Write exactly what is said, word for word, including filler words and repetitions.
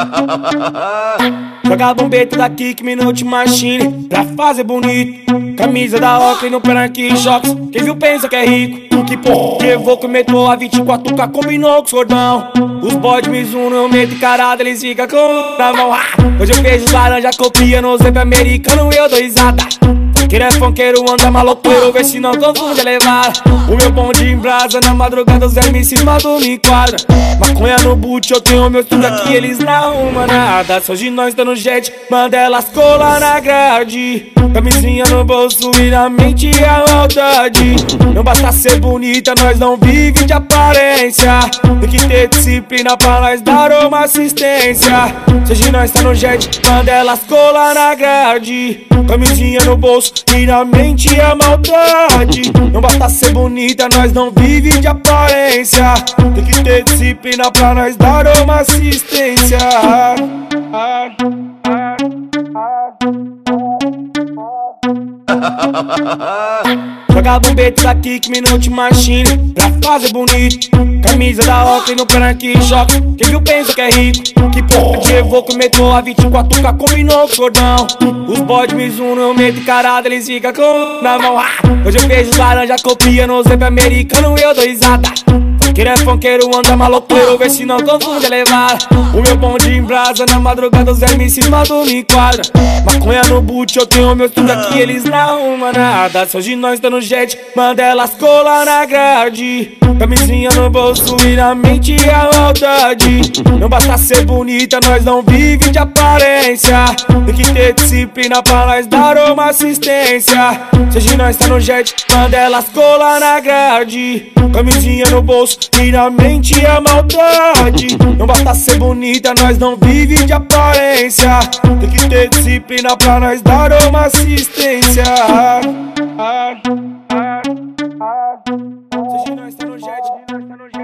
Joga bombeta daqui que Minute Machine pra fazer bonito. Camisa da Oakley no Penark Shocks. Quem viu pensa que é rico. Que porra, que eu vou comer a vinte e quatro K combinou com os cordão. Os bodes me zoom, eu meto encarada, eles ficam com na mão. Hoje eu vejo os laranja copia no zep americano e eu dou risada. Quem é funkeiro anda maloqueiro, vê se não confunde a levar. O meu bonde em brasa, na madrugada os M Cs mandam me enquadra. Maconha no boot, eu tenho meu tudo aqui, eles não arrumam nada. Se hoje nós tá no jet, manda elas colar na grade. Camisinha no bolso e na mente a maldade. Não basta ser bonita, nós não vive de aparência. Tem que ter disciplina pra nós dar uma assistência. Se hoje nós tá no jet, manda elas colar na grade. Camisinha no bolso e na mente a maldade. Não basta ser bonita, nós não vive de aparência. Tem que ter disciplina pra nós dar uma assistência. Joga bombeta aqui que Minute Machine pra fazer bonito. Camisa da Oakley no Penark Shocks. Quem viu pensa que é rico. Que porra, que eu vou comer a vinte e quatro K combinou com os cordão. Os bodes me zoom, eu meto encarada, eles ficam com na mão. Hoje eu vejo os laranja copia no zep americano e eu dou risada. Quem é funkeiro anda maloqueiro, vê se não confunde a levar. O meu bonde em brasa, na madrugada os M Cs mandam me enquadra. Maconha no boot, eu tenho meu tudo aqui, eles não arrumam nada. Se hoje nós tá no jet, manda elas colar na grade. Camisinha no bolso e na mente a maldade. Não basta ser bonita, nós não vive de aparência. Tem que ter disciplina pra nós dar uma assistência. Se hoje nós tá no jet, manda elas colar na grade. Camisinha no bolso e na mente a maldade. Não basta ser bonita, nós não vive de aparência. Tem que ter disciplina pra nós dar uma assistência. Se hoje nós tá no jet, nós tá no jet.